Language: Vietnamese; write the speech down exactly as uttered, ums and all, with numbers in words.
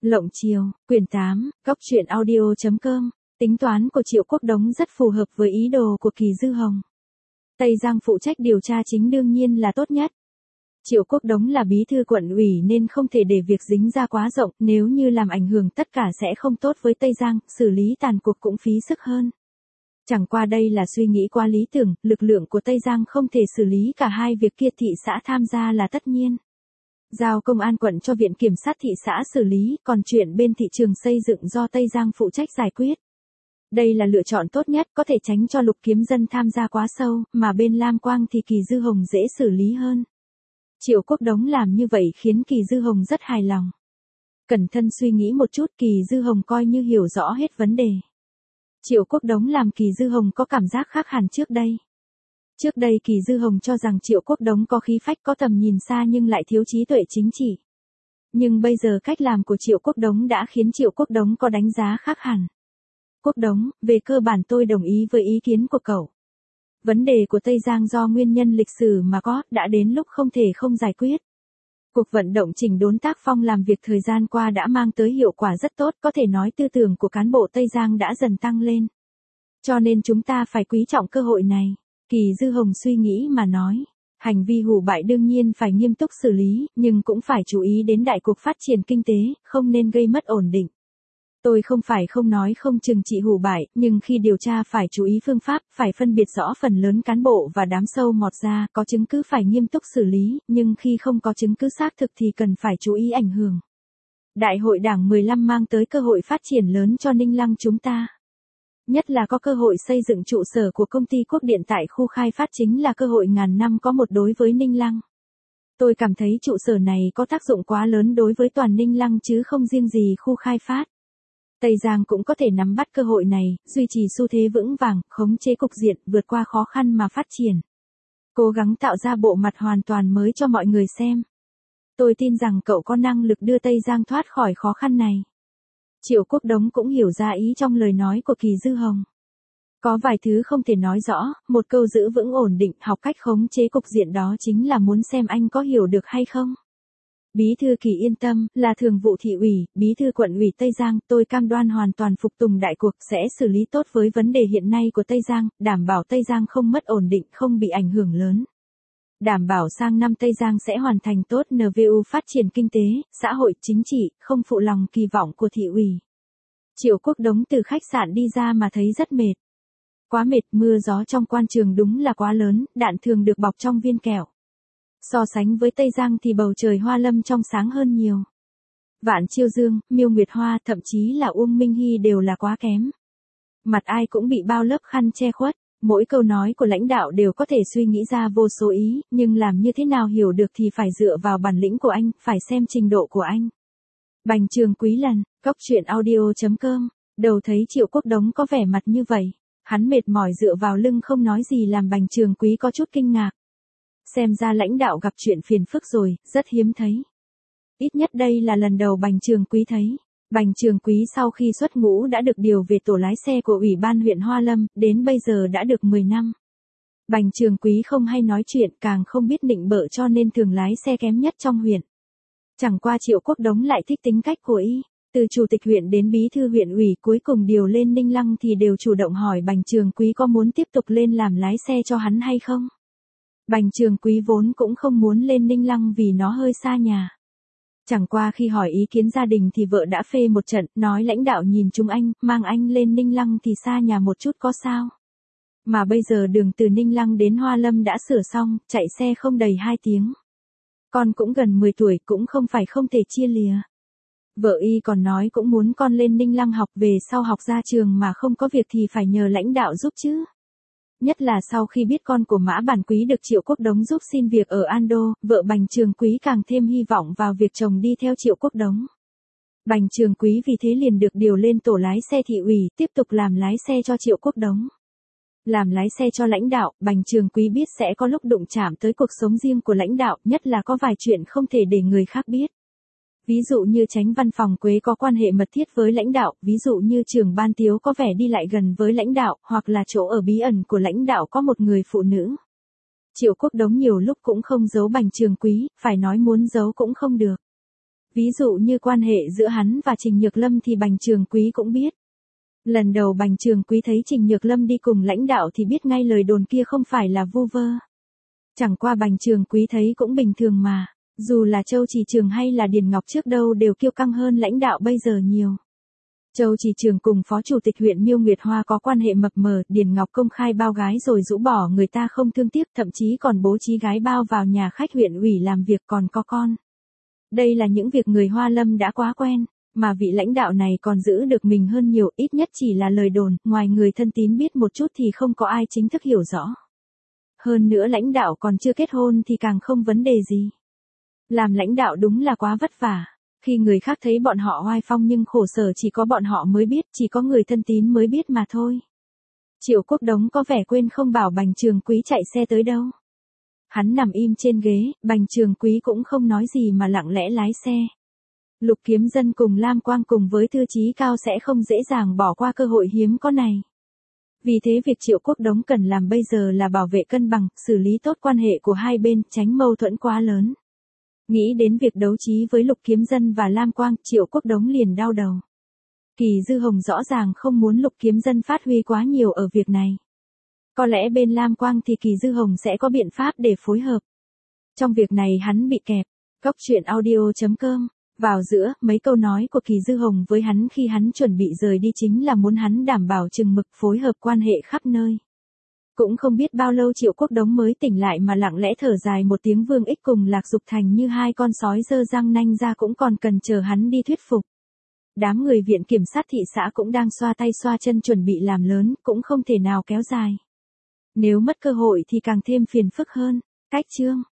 Lộng Chiều, quyển tám, góc truyện audio.com, tính toán của Triệu Quốc Đống rất phù hợp với ý đồ của Kỳ Dư Hồng. Tây Giang phụ trách điều tra chính đương nhiên là tốt nhất. Triệu Quốc Đống là bí thư quận ủy nên không thể để việc dính ra quá rộng, nếu như làm ảnh hưởng tất cả sẽ không tốt với Tây Giang, xử lý tàn cuộc cũng phí sức hơn. Chẳng qua đây là suy nghĩ quá lý tưởng, lực lượng của Tây Giang không thể xử lý cả hai việc kia, thị xã tham gia là tất nhiên. Giao công an quận cho viện kiểm sát thị xã xử lý, còn chuyện bên thị trường xây dựng do Tây Giang phụ trách giải quyết. Đây là lựa chọn tốt nhất, có thể tránh cho Lục Kiếm Dân tham gia quá sâu, mà bên Lam Quang thì Kỳ Dư Hồng dễ xử lý hơn. Triệu Quốc Đống làm như vậy khiến Kỳ Dư Hồng rất hài lòng. Cẩn thận suy nghĩ một chút, Kỳ Dư Hồng coi như hiểu rõ hết vấn đề. Triệu Quốc Đống làm Kỳ Dư Hồng có cảm giác khác hẳn trước đây. Trước đây Kỳ Dư Hồng cho rằng Triệu Quốc Đống có khí phách, có tầm nhìn xa nhưng lại thiếu trí tuệ chính trị. Nhưng bây giờ cách làm của Triệu Quốc Đống đã khiến Triệu Quốc Đống có đánh giá khác hẳn. Quốc Đống, về cơ bản tôi đồng ý với ý kiến của cậu. Vấn đề của Tây Giang do nguyên nhân lịch sử mà có, đã đến lúc không thể không giải quyết. Cuộc vận động chỉnh đốn tác phong làm việc thời gian qua đã mang tới hiệu quả rất tốt, có thể nói tư tưởng của cán bộ Tây Giang đã dần tăng lên. Cho nên chúng ta phải quý trọng cơ hội này. Kỳ Dư Hồng suy nghĩ mà nói, hành vi hủ bại đương nhiên phải nghiêm túc xử lý, nhưng cũng phải chú ý đến đại cuộc phát triển kinh tế, không nên gây mất ổn định. Tôi không phải không nói không trừng trị hủ bại, nhưng khi điều tra phải chú ý phương pháp, phải phân biệt rõ phần lớn cán bộ và đám sâu mọt ra, có chứng cứ phải nghiêm túc xử lý, nhưng khi không có chứng cứ xác thực thì cần phải chú ý ảnh hưởng. Đại hội Đảng mười lăm mang tới cơ hội phát triển lớn cho Ninh Lăng chúng ta. Nhất là có cơ hội xây dựng trụ sở của công ty Quốc điện tại khu khai phát, chính là cơ hội ngàn năm có một đối với Ninh Lăng. Tôi cảm thấy trụ sở này có tác dụng quá lớn đối với toàn Ninh Lăng chứ không riêng gì khu khai phát. Tây Giang cũng có thể nắm bắt cơ hội này, duy trì xu thế vững vàng, khống chế cục diện, vượt qua khó khăn mà phát triển. Cố gắng tạo ra bộ mặt hoàn toàn mới cho mọi người xem. Tôi tin rằng cậu có năng lực đưa Tây Giang thoát khỏi khó khăn này. Triệu Quốc Đống cũng hiểu ra ý trong lời nói của Kỳ Dư Hồng. Có vài thứ không thể nói rõ, một câu giữ vững ổn định, học cách khống chế cục diện, đó chính là muốn xem anh có hiểu được hay không. Bí thư Kỳ yên tâm, là thường vụ thị ủy, bí thư quận ủy Tây Giang, tôi cam đoan hoàn toàn phục tùng đại cuộc, sẽ xử lý tốt với vấn đề hiện nay của Tây Giang, đảm bảo Tây Giang không mất ổn định, không bị ảnh hưởng lớn. Đảm bảo sang năm Tây Giang sẽ hoàn thành tốt en vê u phát triển kinh tế, xã hội, chính trị, không phụ lòng kỳ vọng của thị ủy. Triệu Quốc Đống từ khách sạn đi ra mà thấy rất mệt. Quá mệt, mưa gió trong quan trường đúng là quá lớn, đạn thường được bọc trong viên kẹo. So sánh với Tây Giang thì bầu trời Hoa Lâm trong sáng hơn nhiều. Vạn Chiêu Dương, Miêu Nguyệt Hoa, thậm chí là Uông Minh Hy đều là quá kém. Mặt ai cũng bị bao lớp khăn che khuất. Mỗi câu nói của lãnh đạo đều có thể suy nghĩ ra vô số ý, nhưng làm như thế nào hiểu được thì phải dựa vào bản lĩnh của anh, phải xem trình độ của anh. Bành Trường Quý lần, góc truyện audio.com, đầu thấy Triệu Quốc Đống có vẻ mặt như vậy. Hắn mệt mỏi dựa vào lưng không nói gì làm Bành Trường Quý có chút kinh ngạc. Xem ra lãnh đạo gặp chuyện phiền phức rồi, rất hiếm thấy. Ít nhất đây là lần đầu Bành Trường Quý thấy. Bành Trường Quý sau khi xuất ngũ đã được điều về tổ lái xe của Ủy ban huyện Hoa Lâm, đến bây giờ đã được mười năm. Bành Trường Quý không hay nói chuyện, càng không biết nịnh bợ, cho nên thường lái xe kém nhất trong huyện. Chẳng qua Triệu Quốc Đống lại thích tính cách của y. Từ chủ tịch huyện đến bí thư huyện ủy, cuối cùng điều lên Ninh Lăng thì đều chủ động hỏi Bành Trường Quý có muốn tiếp tục lên làm lái xe cho hắn hay không. Bành Trường Quý vốn cũng không muốn lên Ninh Lăng vì nó hơi xa nhà. Chẳng qua khi hỏi ý kiến gia đình thì vợ đã phê một trận, nói lãnh đạo nhìn chúng anh, mang anh lên Ninh Lăng thì xa nhà một chút có sao. Mà bây giờ đường từ Ninh Lăng đến Hoa Lâm đã sửa xong, chạy xe không đầy hai tiếng. Con cũng gần mười tuổi, cũng không phải không thể chia lìa. Vợ y còn nói cũng muốn con lên Ninh Lăng học, về sau học ra trường mà không có việc thì phải nhờ lãnh đạo giúp chứ. Nhất là sau khi biết con của Mã Bản Quý được Triệu Quốc Đống giúp xin việc ở Ando, vợ Bành Trường Quý càng thêm hy vọng vào việc chồng đi theo Triệu Quốc Đống. Bành Trường Quý vì thế liền được điều lên tổ lái xe thị ủy, tiếp tục làm lái xe cho Triệu Quốc Đống. Làm lái xe cho lãnh đạo, Bành Trường Quý biết sẽ có lúc đụng chạm tới cuộc sống riêng của lãnh đạo, nhất là có vài chuyện không thể để người khác biết. Ví dụ như Chánh văn phòng Quế có quan hệ mật thiết với lãnh đạo, ví dụ như trưởng ban Tiếu có vẻ đi lại gần với lãnh đạo, hoặc là chỗ ở bí ẩn của lãnh đạo có một người phụ nữ. Triệu Quốc Đống nhiều lúc cũng không giấu Bành Trường Quý, phải nói muốn giấu cũng không được. Ví dụ như quan hệ giữa hắn và Trình Nhược Lâm thì Bành Trường Quý cũng biết. Lần đầu Bành Trường Quý thấy Trình Nhược Lâm đi cùng lãnh đạo thì biết ngay lời đồn kia không phải là vu vơ. Chẳng qua Bành Trường Quý thấy cũng bình thường mà, dù là Châu Chỉ Trường hay là Điền Ngọc trước đâu đều kiêu căng hơn lãnh đạo bây giờ nhiều. Châu Chỉ Trường cùng Phó Chủ tịch huyện Miêu Nguyệt Hoa có quan hệ mập mờ, Điền Ngọc công khai bao gái rồi rũ bỏ người ta không thương tiếc, thậm chí còn bố trí gái bao vào nhà khách huyện ủy làm việc còn có con. Đây là những việc người Hoa Lâm đã quá quen, mà vị lãnh đạo này còn giữ được mình hơn nhiều, ít nhất chỉ là lời đồn, ngoài người thân tín biết một chút thì không có ai chính thức hiểu rõ. Hơn nữa lãnh đạo còn chưa kết hôn thì càng không vấn đề gì. Làm lãnh đạo đúng là quá vất vả. Khi người khác thấy bọn họ oai phong nhưng khổ sở chỉ có bọn họ mới biết, chỉ có người thân tín mới biết mà thôi. Triệu Quốc Đống có vẻ quên không bảo Bành Trường Quý chạy xe tới đâu. Hắn nằm im trên ghế, Bành Trường Quý cũng không nói gì mà lặng lẽ lái xe. Lục Kiếm Dân cùng Lam Quang cùng với Thư Chí Cao sẽ không dễ dàng bỏ qua cơ hội hiếm có này. Vì thế việc Triệu Quốc Đống cần làm bây giờ là bảo vệ cân bằng, xử lý tốt quan hệ của hai bên, tránh mâu thuẫn quá lớn. Nghĩ đến việc đấu trí với Lục Kiếm Dân và Lam Quang, Triệu Quốc Đống liền đau đầu. Kỳ Dư Hồng rõ ràng không muốn Lục Kiếm Dân phát huy quá nhiều ở việc này. Có lẽ bên Lam Quang thì Kỳ Dư Hồng sẽ có biện pháp để phối hợp. Trong việc này hắn bị kẹp. Cốc truyện audio chấm com. Vào giữa, mấy câu nói của Kỳ Dư Hồng với hắn khi hắn chuẩn bị rời đi chính là muốn hắn đảm bảo chừng mực phối hợp quan hệ khắp nơi. Cũng không biết bao lâu Triệu Quốc Đống mới tỉnh lại mà lặng lẽ thở dài một tiếng, Vương Ích cùng Lạc Dục Thành như hai con sói giơ răng nanh ra cũng còn cần chờ hắn đi thuyết phục. Đám người viện kiểm sát thị xã cũng đang xoa tay xoa chân chuẩn bị làm lớn, cũng không thể nào kéo dài. Nếu mất cơ hội thì càng thêm phiền phức hơn. Cách chương